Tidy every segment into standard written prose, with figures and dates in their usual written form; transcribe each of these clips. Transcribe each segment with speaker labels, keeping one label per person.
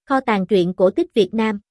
Speaker 1: Kho tàng truyện cổ tích Việt Nam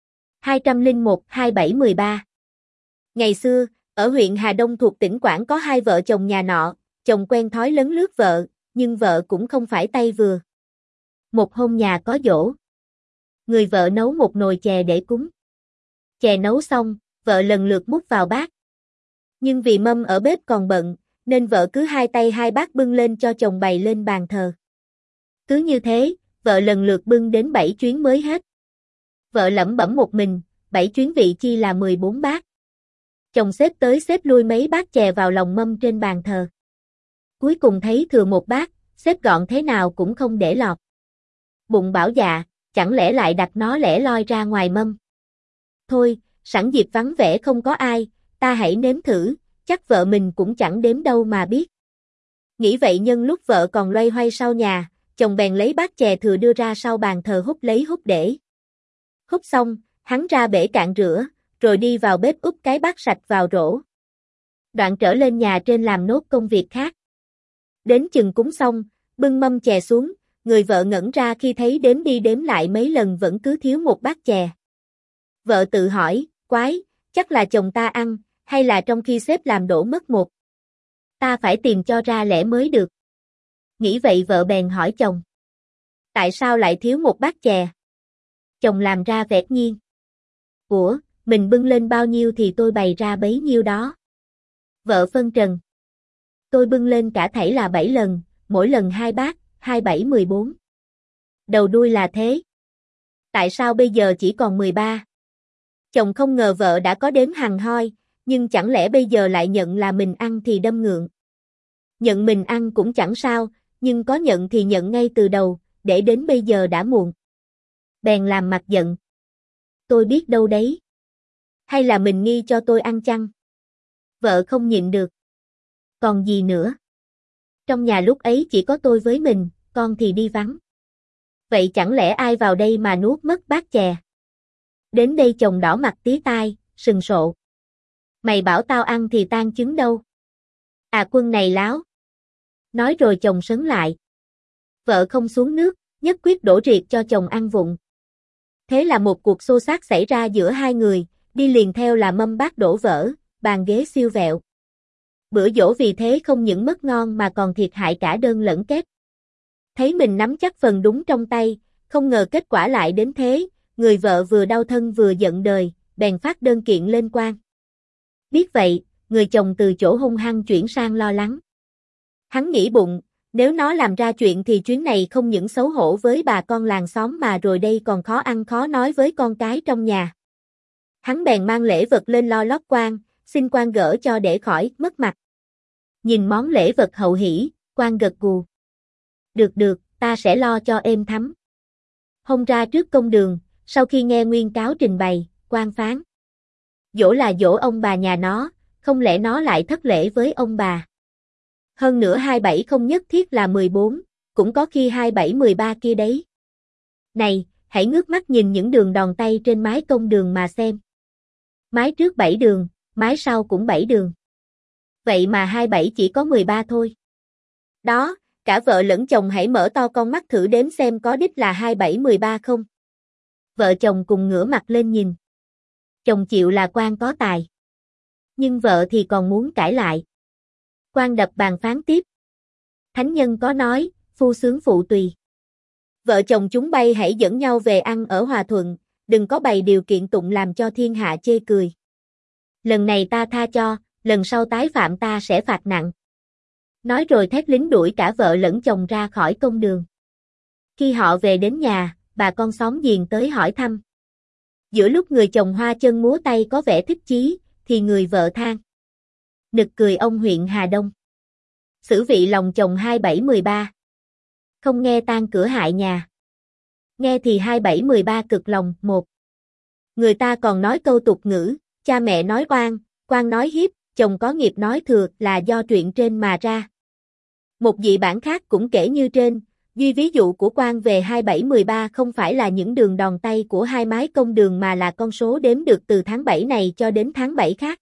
Speaker 1: 201-2713. Ngày xưa, ở huyện Hà Đông thuộc tỉnh Quảng có hai vợ chồng nhà nọ, chồng quen thói lấn lướt vợ, nhưng vợ cũng không phải tay vừa. Một hôm nhà có giỗ. Người vợ nấu một nồi chè để cúng. Chè nấu xong, vợ lần lượt múc vào bát. Nhưng vì mâm ở bếp còn bận, nên vợ cứ hai tay hai bát bưng lên cho chồng bày lên bàn thờ. Cứ như thế, vợ lần lượt bưng đến 7 chuyến mới hết. Vợ lẩm bẩm một mình, 7 chuyến vị chi là 14 bát. Chồng xếp tới xếp lui mấy bát chè vào lòng mâm trên bàn thờ. Cuối cùng thấy thừa một bát, xếp gọn thế nào cũng không để lọt. Bụng bảo dạ, chẳng lẽ lại đặt nó lẻ loi ra ngoài mâm. Thôi, sẵn dịp vắng vẻ không có ai, ta hãy nếm thử, chắc vợ mình cũng chẳng đếm đâu mà biết. Nghĩ vậy nhân lúc vợ còn loay hoay sau nhà, chồng bèn lấy bát chè thừa đưa ra sau bàn thờ húp lấy húp để. Húp xong, hắn ra bể cạn rửa, rồi đi vào bếp úp cái bát sạch vào rổ. Đoạn trở lên nhà trên làm nốt công việc khác. Đến chừng cúng xong, bưng mâm chè xuống, người vợ ngẩn ra khi thấy đếm đi đếm lại mấy lần vẫn cứ thiếu một bát chè. Vợ tự hỏi, quái, chắc là chồng ta ăn, hay là trong khi xếp làm đổ mất một. Ta phải tìm cho ra lẽ mới được. Nghĩ vậy vợ bèn hỏi chồng. Tại sao lại thiếu một bát chè? Chồng làm ra vẻ nhiên. Ủa, mình bưng lên bao nhiêu thì tôi bày ra bấy nhiêu đó. Vợ phân trần. Tôi bưng lên cả thảy là 7 lần, mỗi lần 2 bát, 2 7 14. Đầu đuôi là thế. Tại sao bây giờ chỉ còn 13? Chồng không ngờ vợ đã có đếm hằn hoi, nhưng chẳng lẽ bây giờ lại nhận là mình ăn thì đâm ngượng. Nhận mình ăn cũng chẳng sao, nhưng có nhận thì nhận ngay từ đầu, để đến bây giờ đã muộn. Bèn làm mặt giận. Tôi biết đâu đấy. Hay là mình nghi cho tôi ăn chăng? Vợ không nhịn được. Còn gì nữa? Trong nhà lúc ấy chỉ có tôi với mình, con thì đi vắng. Vậy chẳng lẽ ai vào đây mà nuốt mất bát chè? Đến đây chồng đỏ mặt tía tai, sừng sộ. Mày bảo tao ăn thì tan trứng đâu. À quân này láo. Nói rồi chồng sấn lại. Vợ không xuống nước, nhất quyết đổ riệt cho chồng ăn vụng. Thế là một cuộc xô xát xảy ra giữa hai người, đi liền theo là mâm bát đổ vỡ, bàn ghế siêu vẹo. Bữa giỗ vì thế không những mất ngon mà còn thiệt hại cả đơn lẫn kép. Thấy mình nắm chắc phần đúng trong tay, không ngờ kết quả lại đến thế, người vợ vừa đau thân vừa giận đời, bèn phát đơn kiện lên quan. Biết vậy, người chồng từ chỗ hung hăng chuyển sang lo lắng. Hắn nghĩ bụng, nếu nó làm ra chuyện thì chuyến này không những xấu hổ với bà con làng xóm mà rồi đây còn khó ăn khó nói với con cái trong nhà. Hắn bèn mang lễ vật lên lo lót quan, xin quan gỡ cho để khỏi mất mặt. Nhìn món lễ vật hậu hỷ, quan gật gù. Được, ta sẽ lo cho êm thấm. Hôm ra trước công đường, sau khi nghe nguyên cáo trình bày, quan phán. Giỗ là giỗ ông bà nhà nó, không lẽ nó lại thất lễ với ông bà. Hơn nữa 27 không nhất thiết là 14, cũng có khi 27 13 kia đấy. Này, hãy ngước mắt nhìn những đường đòn tay trên mái công đường mà xem. Mái trước 7 đường, mái sau cũng 7 đường. Vậy mà 27 chỉ có 13 thôi. Đó, cả vợ lẫn chồng hãy mở to con mắt thử đếm xem có đích là 27 13 không. Vợ chồng cùng ngửa mặt lên nhìn. Chồng chịu là quan có tài. Nhưng vợ thì còn muốn cãi lại. Quan đập bàn phán tiếp. Thánh nhân có nói, phu sướng phụ tùy. Vợ chồng chúng bay hãy dẫn nhau về ăn ở hòa thuận, đừng có bày điều kiện tụng làm cho thiên hạ chê cười. Lần này ta tha cho, lần sau tái phạm ta sẽ phạt nặng. Nói rồi thét lính đuổi cả vợ lẫn chồng ra khỏi công đường. Khi họ về đến nhà, bà con xóm giềng tới hỏi thăm. Giữa lúc người chồng hoa chân múa tay có vẻ thích chí, thì người vợ than. Nực cười ông huyện Hà Đông. Xử vị lòng chồng 27 13. Không nghe tan cửa hại nhà. Nghe thì 27 13 cực lòng 1. Người ta còn nói câu tục ngữ, cha mẹ nói oan, quan nói hiếp, chồng có nghiệp nói thừa là do truyện trên mà ra. Một dị bản khác cũng kể như trên, duy ví dụ của quan về 27 13 không phải là những đường đòn tay của hai mái công đường mà là con số đếm được từ tháng 7 này cho đến tháng 7 khác.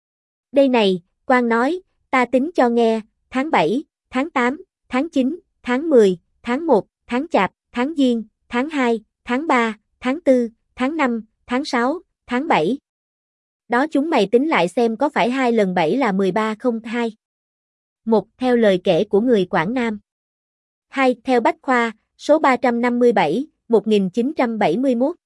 Speaker 1: Đây này, quan nói, ta tính cho nghe, tháng 7, tháng 8, tháng 9, tháng 10, tháng 1, tháng Chạp, tháng Giêng, tháng 2, tháng 3, tháng 4, tháng 5, tháng 6, tháng 7. Đó chúng mày tính lại xem có phải 2 lần 7 là 13 không 2. 1. Theo lời kể của người Quảng Nam. 2. Theo Bách Khoa, số 357, 1971.